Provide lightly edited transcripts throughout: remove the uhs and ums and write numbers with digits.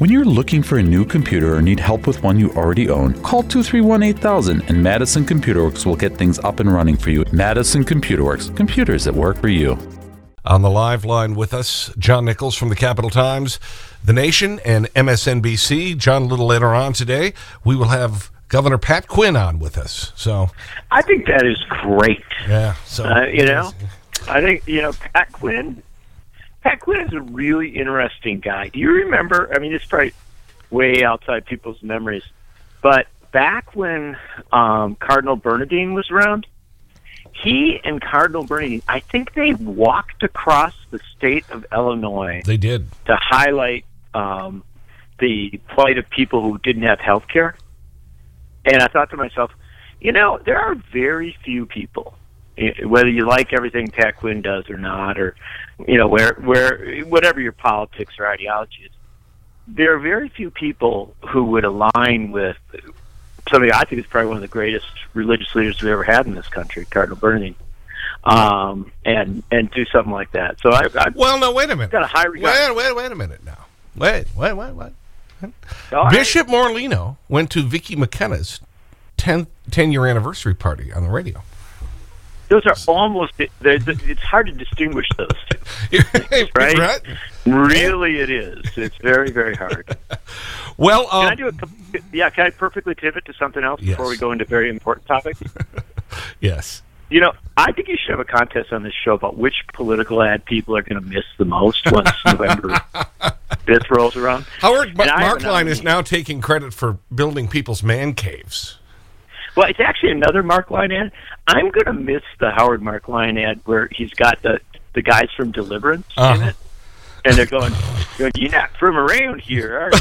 When you're looking for a new computer or need help with one you already own, call 231-8000 and Madison Computer Works will get things up and running for you. Madison Computer Works, computers that work for you. On the live line with us, John Nichols from the Capital Times, The Nation, and MSNBC. John, a little later on today, we will have Governor Pat Quinn on with us. So I think that is great. Yeah. So I think, Pat Quinn is a really interesting guy. Do you remember, I mean, it's probably way outside people's memories, but back when Cardinal Bernardine was around, he and Cardinal Bernardine, I think they walked across the state of Illinois. They did. To highlight the plight of people who didn't have health care. And I thought to myself, there are very few people, whether you like everything Pat Quinn does or not, or where whatever your politics or ideology is, there are very few people who would align with somebody I think is probably one of the greatest religious leaders we've ever had in this country, Cardinal Bernardine, and do something like that. So well, no, wait a minute. Got a high regard. Wait a minute now. Wait. Bishop Morlino went to Vicki McKenna's 10-year anniversary party on the radio. Those are almost, it's hard to distinguish those two. Right? Really it is. It's very, very hard. Well, can I perfectly pivot to something else before we go into very important topics? Yes. I think you should have a contest on this show about which political ad people are going to miss the most once November 5th rolls around. Howard Markline is now taking credit for building people's man caves. Well, it's actually another Markline ad. I'm going to miss the Howard Markline ad where he's got the guys from Deliverance in it. And they're going, you're not from around here, are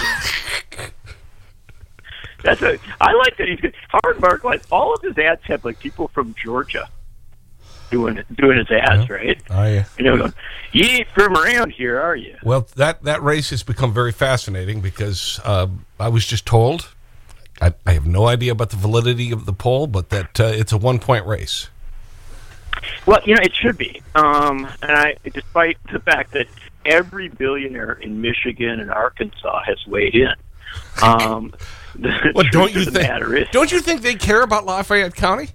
you? I like that he's good. Howard Markline, all of his ads have like people from Georgia doing his ads, right? Going, you ain't from around here, are you? Well, that race has become very fascinating because I was just told, I have no idea about the validity of the poll, but that it's a one-point race. Well, it should be. And despite the fact that every billionaire in Michigan and Arkansas has weighed in. Don't you think they care about Lafayette County?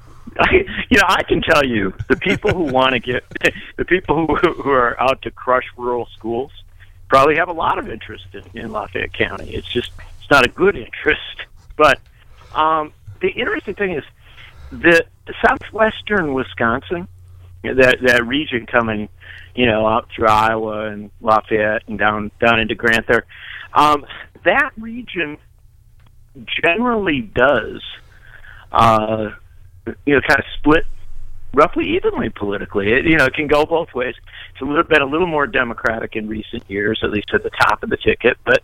I can tell you, the people who want to the people who are out to crush rural schools probably have a lot of interest in Lafayette County. It's not a good interest. But the interesting thing is the southwestern Wisconsin, that region coming, out through Iowa and Lafayette and down into Grant there, that region generally does, kind of split roughly evenly politically. It can go both ways. It's a little more Democratic in recent years, at least at the top of the ticket. But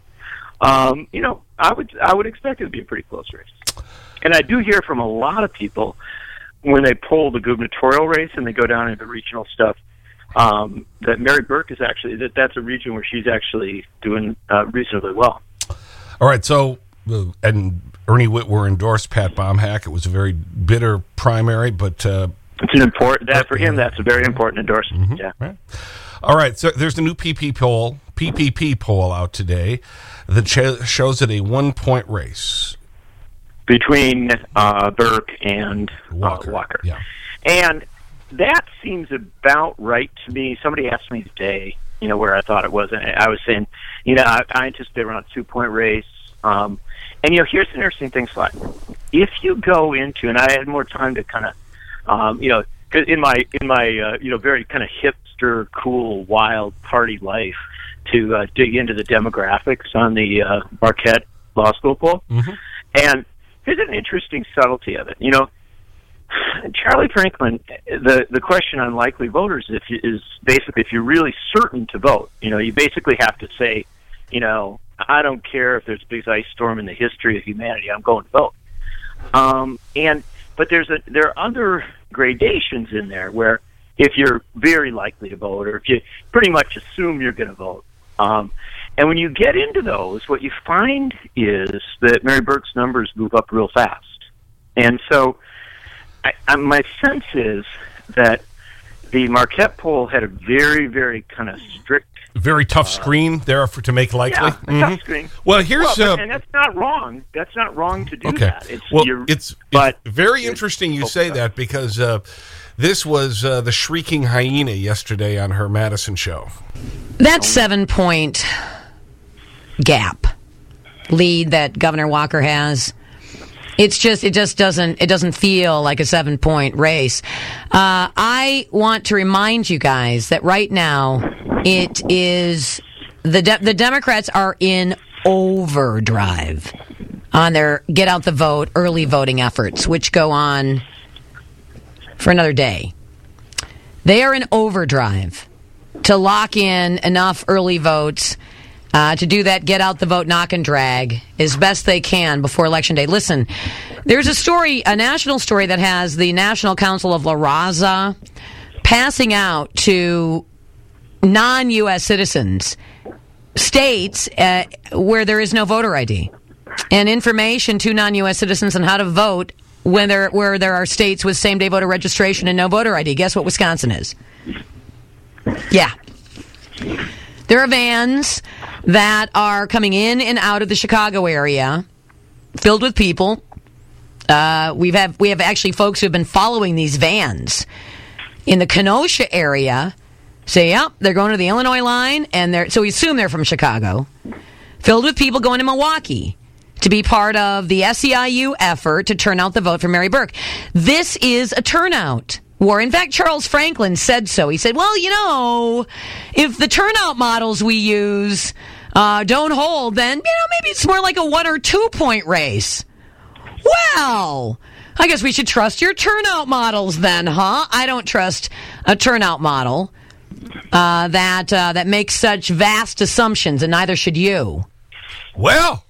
I would expect it to be a pretty close race. And I do hear from a lot of people when they poll the gubernatorial race and they go down into regional stuff, that Mary Burke is actually, that's a region where she's actually doing reasonably well. All right, so, and Ernie Whitwer endorsed Pat Bomhack. It was a very bitter primary, but... it's an important, for him, that's a very important endorsement, yeah. Right. All right, so there's the new PPP poll out today that shows it a one-point race. Between Burke and Walker. Yeah. And that seems about right to me. Somebody asked me today, where I thought it was. And I was saying, I anticipate around a 2-point race. And, here's an interesting thing, Sly. If you go into, and I had more time to kind of, cause in my very kind of hipster, cool, wild party life to dig into the demographics on the Marquette Law School poll. Mm-hmm. And here's an interesting subtlety of it. Charlie Franklin, the question on likely voters is basically if you're really certain to vote. You basically have to say, I don't care if there's a big ice storm in the history of humanity, I'm going to vote. But there are other gradations in there where if you're very likely to vote or if you pretty much assume you're going to vote. And when you get into those, what you find is that Mary Burke's numbers move up real fast. And so my sense is that the Marquette poll had a very, very kind of strict Very tough screen there to make likely. Yeah, a tough screen. Well, here's and that's not wrong. That's not wrong to do that. It's very interesting you say that because this was the shrieking hyena yesterday on her Madison show. That 7-point gap lead that Governor Walker has, it just doesn't feel like a 7-point race. I want to remind you guys that right now it is the Democrats are in overdrive on their get out the vote, early voting efforts, which go on for another day. They are in overdrive to lock in enough early votes to do that get out the vote, knock and drag as best they can before Election Day. Listen, there's a national story that has the National Council of La Raza passing out to non-U.S. citizens states where there is no voter ID and information to non-U.S. citizens on how to vote where there are states with same-day voter registration and no voter ID. Guess what Wisconsin is? Yeah. There are vans that are coming in and out of the Chicago area filled with people. We have actually folks who have been following these vans in the Kenosha area. Say, yep, they're going to the Illinois line, so we assume they're from Chicago. Filled with people going to Milwaukee to be part of the SEIU effort to turn out the vote for Mary Burke. This is a turnout war. In fact, Charles Franklin said so. He said, well, if the turnout models we use don't hold, then, maybe it's more like a 1 or 2 point race. Well, I guess we should trust your turnout models then, huh? I don't trust a turnout model that makes such vast assumptions, and neither should you. Well,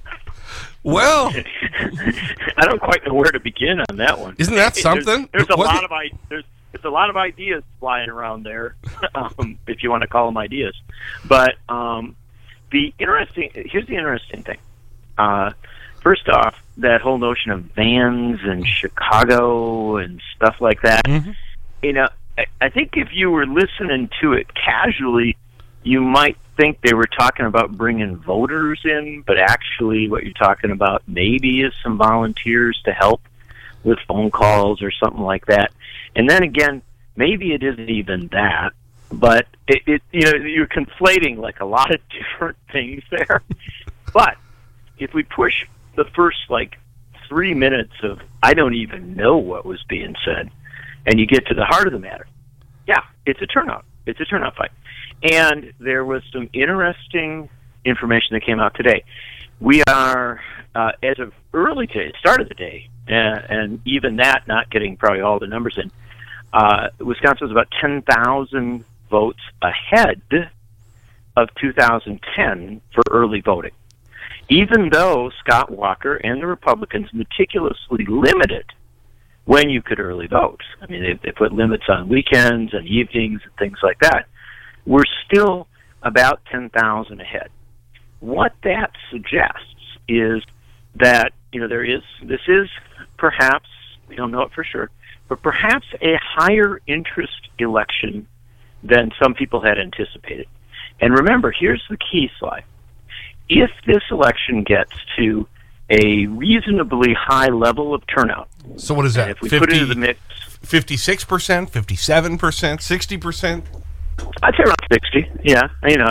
I don't quite know where to begin on that one. Isn't that something? There's a lot of ideas flying around there, if you want to call them ideas. But here's the interesting thing. First off, that whole notion of vans in Chicago and stuff like that. Mm-hmm. I think if you were listening to it casually, you might think they were talking about bringing voters in, but actually what you're talking about maybe is some volunteers to help with phone calls or something like that. And then again, maybe it isn't even that, but you're conflating like a lot of different things there. But if we push the first 3 minutes of I don't even know what was being said, and you get to the heart of the matter, yeah, it's a turnout. It's a turnout fight. And there was some interesting information that came out today. We are, as of early today, start of the day, and even that not getting probably all the numbers in, Wisconsin was about 10,000 votes ahead of 2010 for early voting. Even though Scott Walker and the Republicans meticulously limited when you could early vote. I mean, they put limits on weekends and evenings and things like that. We're still about 10,000 ahead. What that suggests is that, this is perhaps, we don't know it for sure, but perhaps a higher interest election than some people had anticipated. And remember, here's the key, Sly. If this election gets to a reasonably high level of turnout. So what is that? If we put it in the mix, 56%, 57%, 60%? I'd say around 60. Yeah,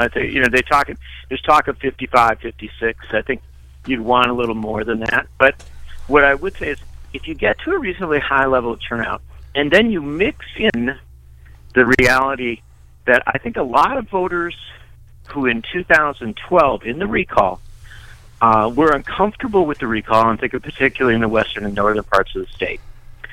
there's talk of 55, 56. I think you'd want a little more than that. But what I would say is, if you get to a reasonably high level of turnout, and then you mix in the reality that I think a lot of voters who in 2012 in the recall were uncomfortable with the recall, and think of particularly in the western and northern parts of the state,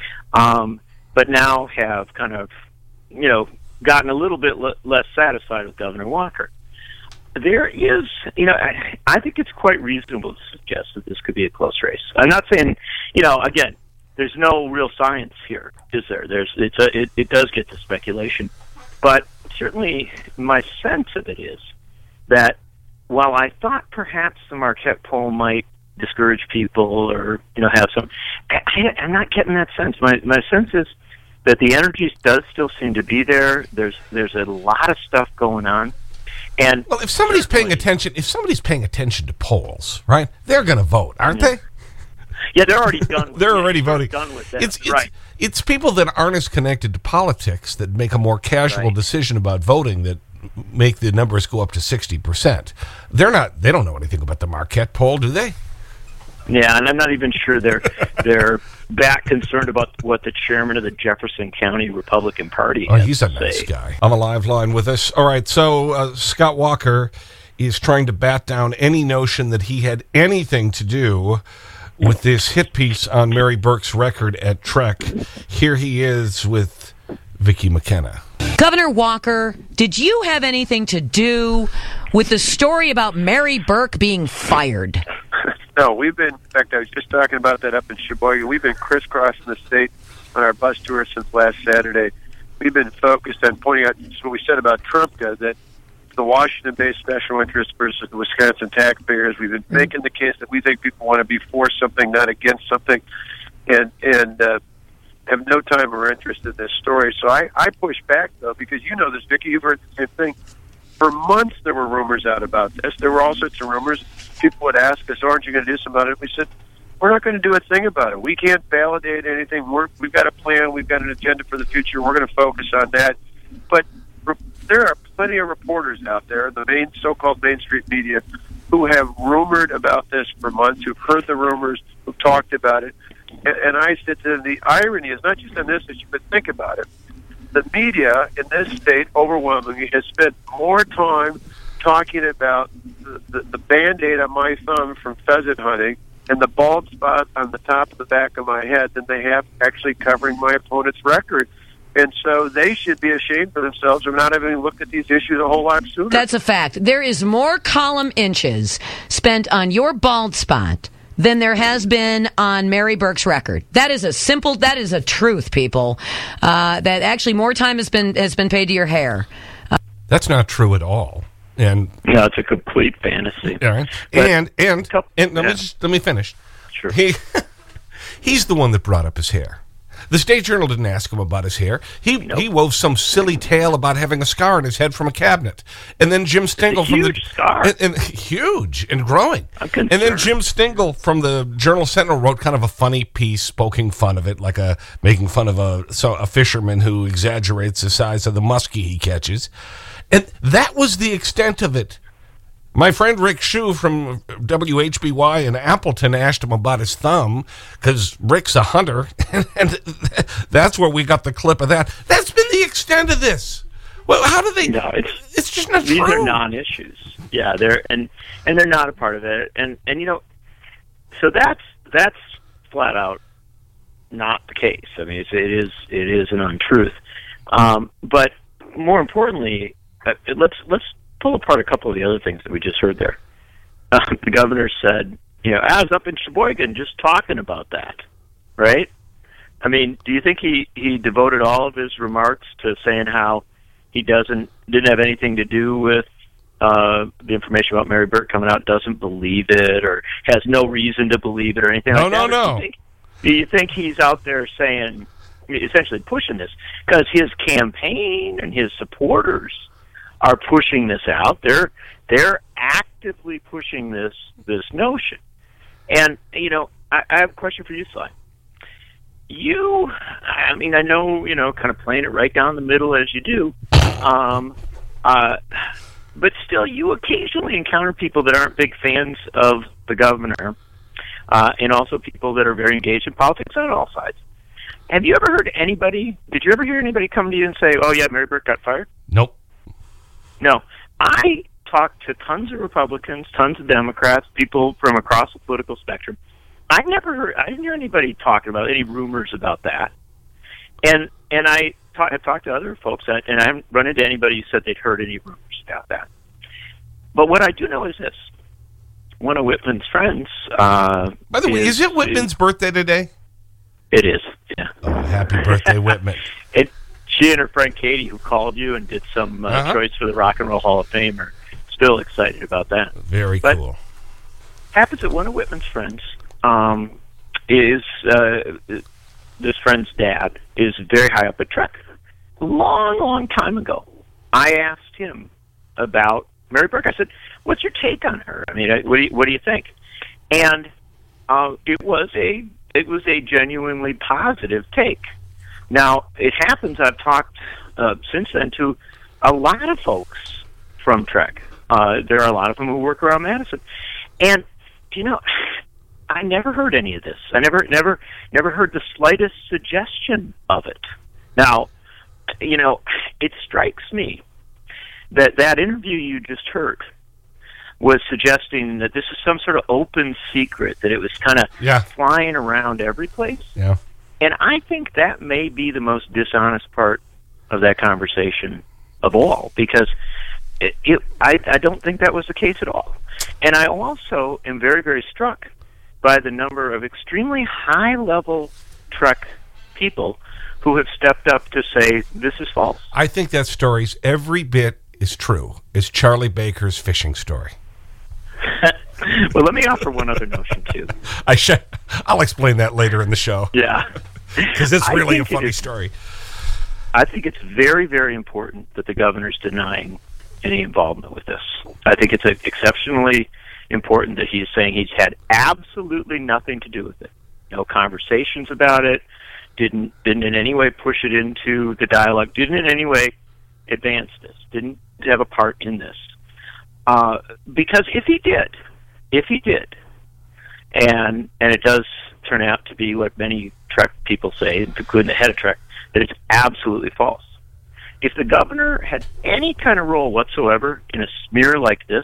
but now have kind of, gotten a little bit less satisfied with Governor Walker. There is, I think it's quite reasonable to suggest that this could be a close race. I'm not saying, again, there's no real science here, is there? It does get to speculation, but certainly my sense of it is that while I thought perhaps the Marquette poll might discourage people or have some, I'm not getting that sense. My sense is that the energy does still seem to be there. There's a lot of stuff going on, And well, if somebody's paying attention to polls, right? They're going to vote, aren't they? Yeah, they're already done. They're already voting. Done with that. Right. It's people that aren't as connected to politics that make a more casual decision about voting that make the numbers go up to 60%. They don't know anything about the Marquette poll, do they? Yeah, and I'm not even sure they're that concerned about what the chairman of the Jefferson County Republican Party has he's a nice guy. On the live line with us. All right, so Scott Walker is trying to bat down any notion that he had anything to do with this hit piece on Mary Burke's record at Trek. Here he is with Vicki McKenna. Governor Walker, did you have anything to do with the story about Mary Burke being fired? No, in fact, I was just talking about that up in Sheboygan. We've been crisscrossing the state on our bus tour since last Saturday. We've been focused on pointing out what we said about Trumka, that the Washington-based special interest versus the Wisconsin taxpayers. We've been making the case that we think people want to be for something, not against something, and have no time or interest in this story. So I push back, though, because you know this, Vicki, you've heard the same thing. For months there were rumors out about this. There were all sorts of rumors. People would ask us, aren't you going to do something about it? We said, we're not going to do a thing about it. We can't validate anything. We've got a plan. We've got an agenda for the future. We're going to focus on that. But there are plenty of reporters out there, the so-called mainstream media, who have rumored about this for months, who've heard the rumors, who've talked about it. And I said to them, the irony is not just on this issue, but think about it. The media in this state overwhelmingly has spent more time talking about the Band-Aid on my thumb from pheasant hunting and the bald spot on the top of the back of my head than they have actually covering my opponent's record. And so they should be ashamed of themselves for not having looked at these issues a whole lot sooner. That's a fact. There is more column inches spent on your bald spot than there has been on Mary Burke's record. That is a truth, people. That actually more time has been paid to your hair. That's not true at all. And no, it's a complete fantasy. All right. And let me finish. Sure. He's the one that brought up his hair. The State Journal didn't ask him about his hair. He wove some silly tale about having a scar on his head from a cabinet. And then Jim Stingle from the scar. And huge and growing. And then Jim Stingle from the Journal Sentinel wrote kind of a funny piece poking fun of it, like making fun of a fisherman who exaggerates the size of the muskie he catches. And that was the extent of it. My friend Rick Shue from WHBY in Appleton asked him about his thumb because Rick's a hunter, and that's where we got the clip of that. That's been the extent of this. Well, how do they? No, it's just not these true. These are non-issues. Yeah, they're not a part of it, and you know, so that's flat out not the case. I mean, it is an untruth. But more importantly, let's pull apart a couple of the other things that we just heard there. The governor said, I was up in Sheboygan just talking about that, right? I mean, do you think he devoted all of his remarks to saying how he didn't have anything to do with the information about Mary Burke coming out, doesn't believe it, or has no reason to believe it, or anything like that? No. Do you think he's out there saying, essentially pushing this, because his campaign and his supporters are pushing this out? They're actively pushing this notion. And, I have a question for you, Sly. I know, kind of playing it right down the middle as you do, but still you occasionally encounter people that aren't big fans of the governor, and also people that are very engaged in politics on all sides. Did you ever hear anybody come to you and say, oh yeah, Mary Burke got fired? Nope. No. I talked to tons of Republicans, tons of Democrats, people from across the political spectrum. I didn't hear anybody talking about any rumors about that. And I have talked to other folks, and I haven't run into anybody who said they'd heard any rumors about that. But what I do know is this. One of Whitman's friends... By the way, is it Whitman's birthday today? It is, yeah. Oh, happy birthday, Whitman. She and her friend Katie, who called you and did some choice for the Rock and Roll Hall of Fame, are still excited about that. Very but cool. Happens that one of Whitman's friends is this friend's dad is very high up at Trek. Long time ago, I asked him about Mary Burke. I said, "What's your take on her? I mean, what do you think?" And it was a genuinely positive take. Now, it happens I've talked since then to a lot of folks from Trek. There are a lot of them who work around Madison, and I never heard any of this. I never heard the slightest suggestion of it. Now, it strikes me that interview you just heard was suggesting that this is some sort of open secret, that it was kind of flying around every place. Yeah. And I think that may be the most dishonest part of that conversation of all, because I don't think that was the case at all. And I also am very, very struck by the number of extremely high-level Trek people who have stepped up to say this is false. I think that story's every bit as true as Charlie Baker's fishing story. Well, let me offer one other notion, too. I'll explain that later in the show. Yeah. Because it's really a funny story. I think it's very, very important that the governor's denying any involvement with this. I think it's exceptionally important that he's saying he's had absolutely nothing to do with it. No conversations about it, didn't in any way push it into the dialogue, didn't in any way advance this, didn't have a part in this. Because if he did, and it does turn out to be what many Trek people say, including the head of Trek, that it's absolutely false. If the governor had any kind of role whatsoever in a smear like this,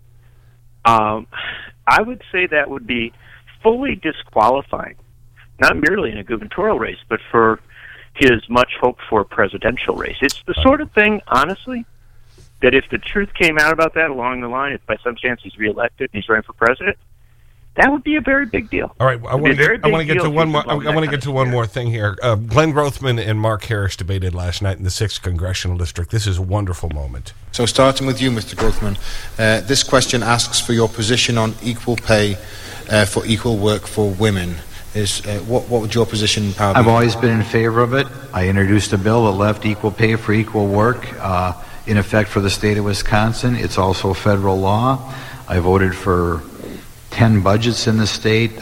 I would say that would be fully disqualifying, not merely in a gubernatorial race, but for his much hoped for presidential race. It's the sort of thing, honestly, that if the truth came out about that along the line, if by some chance he's reelected and he's running for president, that would be a very big deal. All right, I want to get to one more. I want to get to one more thing here. Glenn Grothman and Mark Harris debated last night in the 6th Congressional District. This is a wonderful moment. So, starting with you, Mr. Grothman, this question asks for your position on equal pay for equal work for women. What would your position be? I've always been in favor of it. I introduced a bill that left equal pay for equal work in effect for the state of Wisconsin. It's also federal law. I voted for 10 budgets in the state,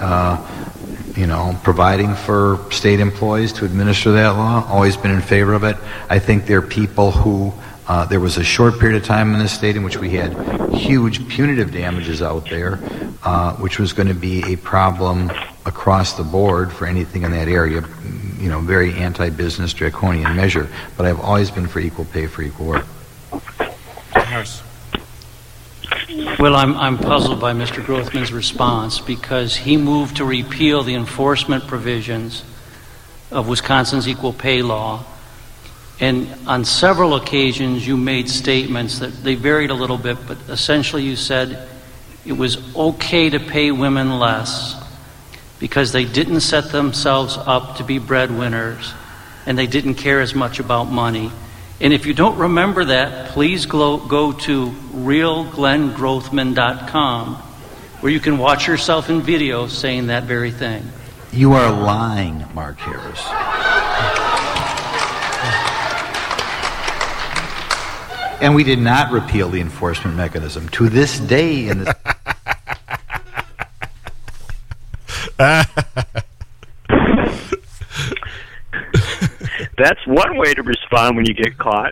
providing for state employees to administer that law. Always been in favor of it. I think there are people who, there was a short period of time in this state in which we had huge punitive damages out there, which was going to be a problem across the board for anything in that area, very anti-business draconian measure. But I've always been for equal pay for equal work. Harris. Well, I'm puzzled by Mr. Grothman's response because he moved to repeal the enforcement provisions of Wisconsin's equal pay law. And on several occasions you made statements that they varied a little bit, but essentially you said it was okay to pay women less because they didn't set themselves up to be breadwinners and they didn't care as much about money. And if you don't remember that, please go to realglenngrothman.com where you can watch yourself in video saying that very thing. You are lying, Mark Harris. And we did not repeal the enforcement mechanism. To this day in this... That's one way to respond when you get caught.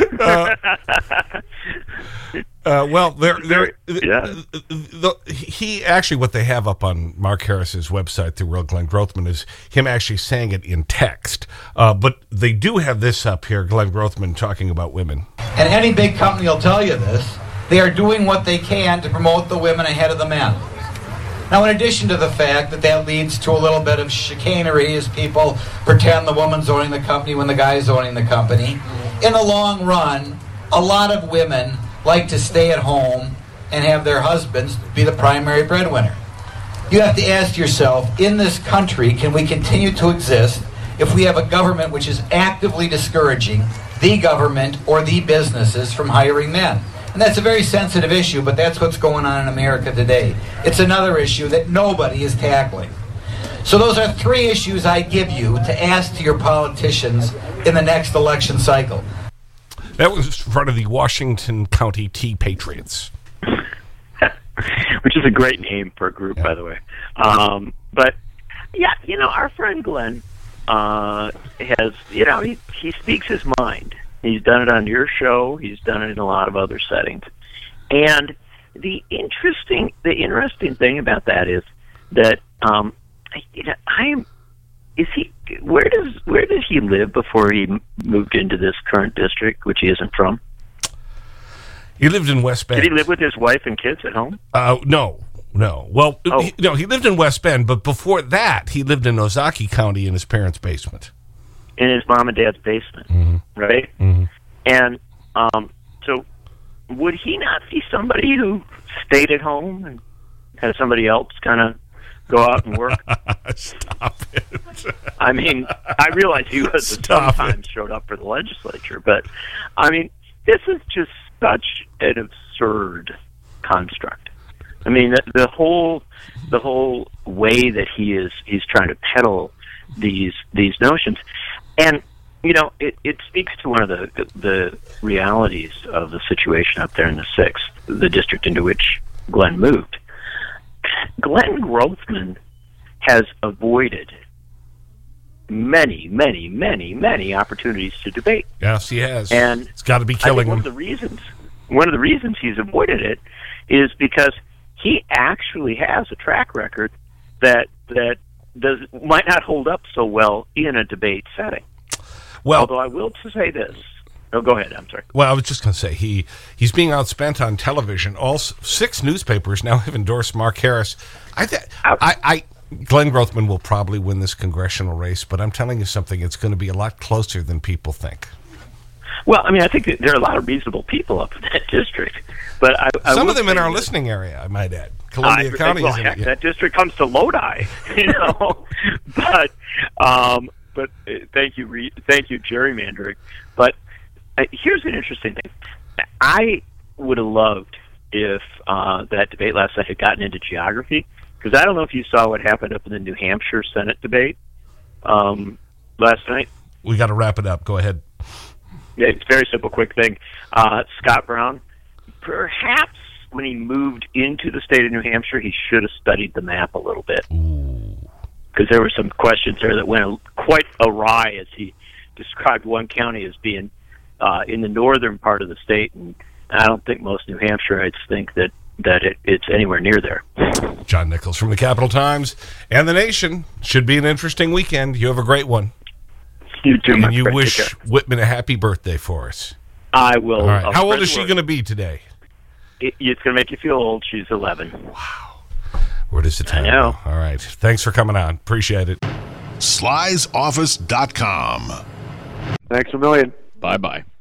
He actually, what they have up on Mark Harris's website through Real Glenn Grothman is him actually saying it in text. But they do have this up here, Glenn Grothman talking about women. And any big company will tell you this. They are doing what they can to promote the women ahead of the men. Now, in addition to the fact that leads to a little bit of chicanery as people pretend the woman's owning the company when the guy's owning the company, in the long run, a lot of women like to stay at home and have their husbands be the primary breadwinner. You have to ask yourself, in this country, can we continue to exist if we have a government which is actively discouraging the government or the businesses from hiring men? And that's a very sensitive issue, but that's what's going on in America today. It's another issue that nobody is tackling. So those are 3 issues I give you to ask to your politicians in the next election cycle. That was in front of the Washington County Tea Patriots. Which is a great name for a group, by the way. But, yeah, our friend Glenn has, he speaks his mind. He's done it on your show. He's done it in a lot of other settings. And the interesting thing about that is that, where did he live before he moved into this current district, which he isn't from? He lived in West Bend. Did he live with his wife and kids at home? No. Well, he lived in West Bend, but before that, he lived in Ozaukee County in his parents' basement. In his mom and dad's basement, right? Mm-hmm. And so would he not be somebody who stayed at home and had somebody else kind of go out and work? Stop it. I mean, I realize he was sometimes showed up for the legislature, but, I mean, this is just such an absurd construct. I mean, the whole way that he's trying to peddle these notions, and it speaks to one of the realities of the situation up there in the 6th, the district into which Glenn moved. Glenn Grothman has avoided many, many, many, many opportunities to debate. Yes, he has. And it's got to be killing him. One of the reasons he's avoided it is because he actually has a track record that might not hold up so well in a debate setting. Well, although I will say this. Oh, go ahead. I'm sorry. Well, I was just going to say, he's being outspent on television. All 6 newspapers now have endorsed Mark Harris. Glenn Grothman will probably win this congressional race, but I'm telling you something, it's going to be a lot closer than people think. Well, I mean, I think that there are a lot of reasonable people up in that district. But some of them in our listening area, I might add. Columbia County is in it. That district comes to Lodi, But thank you, gerrymandering. But here's an interesting thing. I would have loved if that debate last night had gotten into geography, because I don't know if you saw what happened up in the New Hampshire Senate debate last night. We got to wrap it up. Go ahead. Yeah, it's a very simple, quick thing. Scott Brown, perhaps when he moved into the state of New Hampshire, he should have studied the map a little bit. Because there were some questions there that went quite awry as he described one county as being in the northern part of the state, and I don't think most New Hampshireites think that it's anywhere near there. John Nichols from the Capital Times and The Nation. Should be an interesting weekend. You have a great one. You too, and you wish Whitman a happy birthday for us. I will. All right. How old is she going to be today? It's going to make you feel old. She's 11. Wow. Where does the time go? All right. Thanks for coming on. Appreciate it. Sly'sOffice.com. Thanks a million. Bye-bye.